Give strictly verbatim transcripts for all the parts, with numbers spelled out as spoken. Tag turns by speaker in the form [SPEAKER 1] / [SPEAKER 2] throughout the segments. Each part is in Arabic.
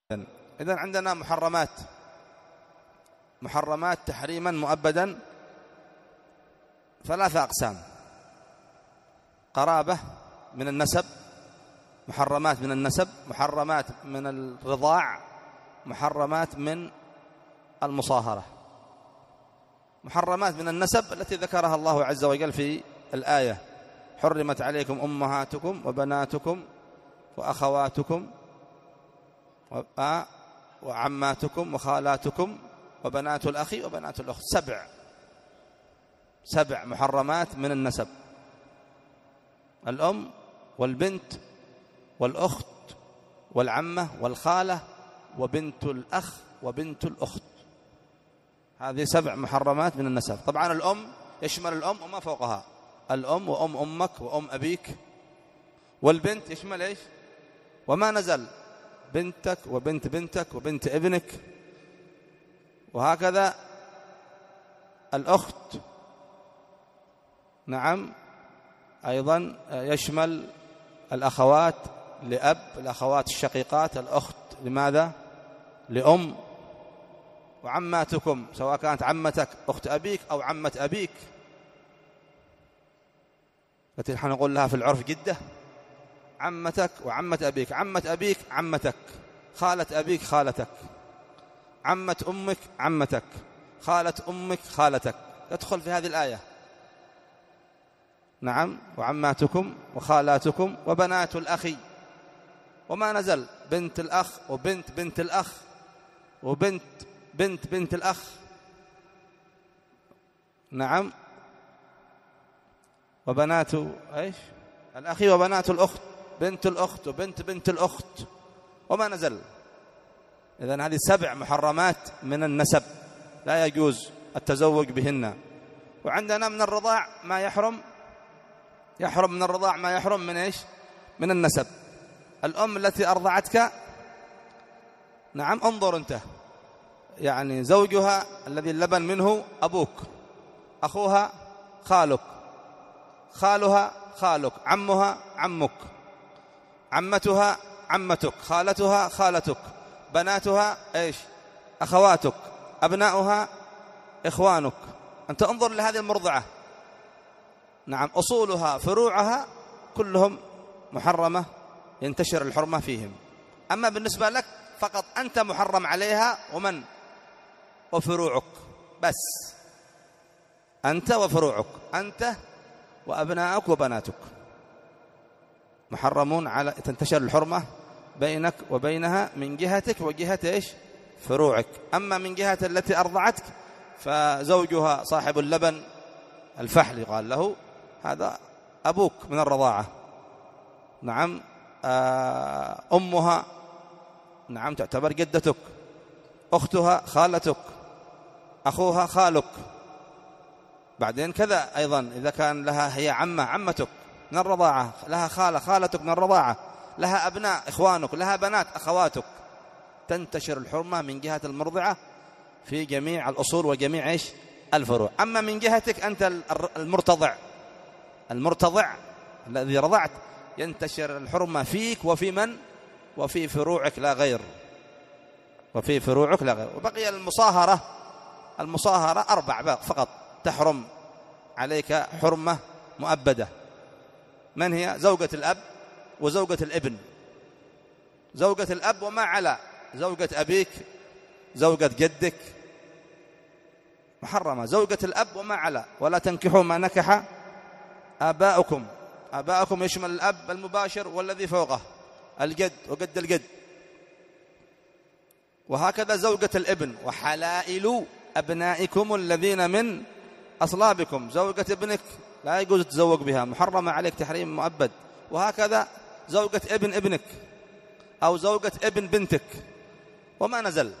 [SPEAKER 1] إذن عندنا محرمات محرمات تحريما مؤبدا ثلاثة أقسام: قرابة من النسب، محرمات من النسب، محرمات من الرضاع، محرمات من المصاهرة. محرمات من النسب التي ذكرها الله عز وجل في الآية: حرمت عليكم أمهاتكم وبناتكم وأخواتكم وعماتكم وخالاتكم وبنات الأخ وبنات الأخت. سبع سبع محرمات من النسب: الأم والبنت والأخت والعمة والخالة وبنت الأخ وبنت الأخت. هذه سبع محرمات من النسب. طبعا الأم يشمل الأم وما فوقها، الأم وأم أمك وأم أبيك. والبنت يشمل إيش؟ وما نزل، بنتك وبنت بنتك وبنت ابنك. وهكذا الأخت نعم أيضا يشمل الأخوات لأب، الأخوات الشقيقات، الأخت لماذا؟ لأم. وعماتكم سواء كانت عمتك أخت أبيك أو عمة أبيك، التي نحن نقول لها في العرف جدة. عمتك وعمة أبيك، عمة أبيك عمتك، خالة أبيك خالتك، عمة أمك عمتك، خالة أمك خالتك، يدخل في هذه الآية. نعم. وعماتكم وخالاتكم وبنات الأخ وما نزل، بنت الأخ وبنت بنت الأخ وبنت بنت بنت الأخ. نعم. وبنات ايش الأخ وبنات الأخت، بنت الأخت وبنت بنت الأخت وما نزل. إذن هذه سبع محرمات من النسب لا يجوز التزوج بهن. وعندنا من الرضاع ما يحرم يحرم من الرضاع ما يحرم من ايش؟ من النسب. الأم التي أرضعتك، نعم، انظر أنت، يعني زوجها الذي اللبن منه أبوك، أخوها خالك، خالها خالك، عمها عمك، عمتها عمتك، خالتها خالتك، بناتها ايش؟ أخواتك، أبناؤها إخوانك. أنت انظر لهذه المرضعة، نعم، أصولها فروعها كلهم محرمة، ينتشر الحرمة فيهم. أما بالنسبة لك فقط أنت محرم عليها، ومن؟ وفروعك بس، أنت وفروعك، أنت وأبناءك وبناتك محرمون على تنتشر الحرمة بينك وبينها من جهتك وجهة إيش؟ فروعك. أما من جهة التي أرضعتك فزوجها صاحب اللبن الفحل قال له هذا أبوك من الرضاعة. نعم. أمها نعم تعتبر جدتك، أختها خالتك، أخوها خالك. بعدين كذا أيضا إذا كان لها هي عمة عمتك من الرضاعة، لها خالة خالتك من الرضاعة، لها أبناء إخوانك، لها بنات أخواتك. تنتشر الحرمة من جهة المرضعة في جميع الأصول وجميع إيش؟ الفروع. أما من جهتك أنت المرتضع المرتضع الذي رضعت، ينتشر الحرمة فيك وفي من؟ وفي فروعك لا غير، وفي فروعك لا غير. وبقي المصاهرة. المصاهرة أربع فقط تحرم عليك حرمة مؤبدة. من هي؟ زوجة الأب وزوجة الابن. زوجة الأب وما على، زوجة أبيك، زوجة جدك محرمة. زوجة الأب وما على، ولا تنكحوا ما نكح آباؤكم. آباؤكم يشمل الأب المباشر والذي فوقه، الجد وجد الجد. وهكذا زوجة الابن. وحلائل أبنائكم الذين من أصلابكم. زوجة ابنك لا يجوز تتزوج بها، محرمة عليك تحريم مؤبد. وهكذا زوجة ابن ابنك أو زوجة ابن بنتك وما نزل.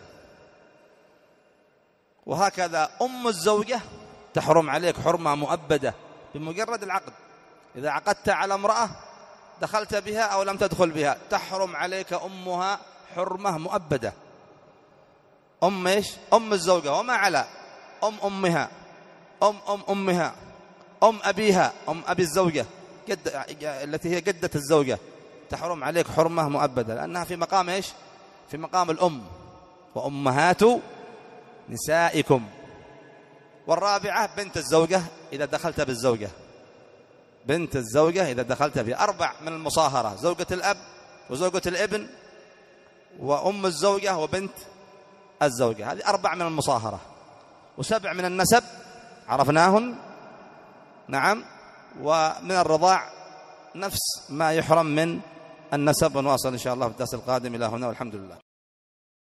[SPEAKER 1] وهكذا أم الزوجة تحرم عليك حرمة مؤبدة بمجرد العقد. إذا عقدت على امرأة دخلت بها أو لم تدخل بها، تحرم عليك أمها حرمة مؤبدة. أم إيش؟ أم الزوجة وما على، أم أمها، أم أم أمها، أم أبيها، أم أبي الزوجة، جد التي هي جدة الزوجة، تحرم عليك حرمة مؤبدة، لأنها في مقام إيش؟ في مقام الأم، وأمهات نسائكم. والرابعة بنت الزوجة إذا دخلت بالزوجة، بنت الزوجة إذا دخلت بها. أربع من المصاهرة: زوجة الأب وزوجة الابن وأم الزوجة وبنت الزوجة، هذه أربع من المصاهرة. وسبع من النسب عرفناهن، نعم. ومن الرضاع نفس ما يحرم من النسب. ونواصل إن شاء الله في الدرس القادم. إلى هنا والحمد لله.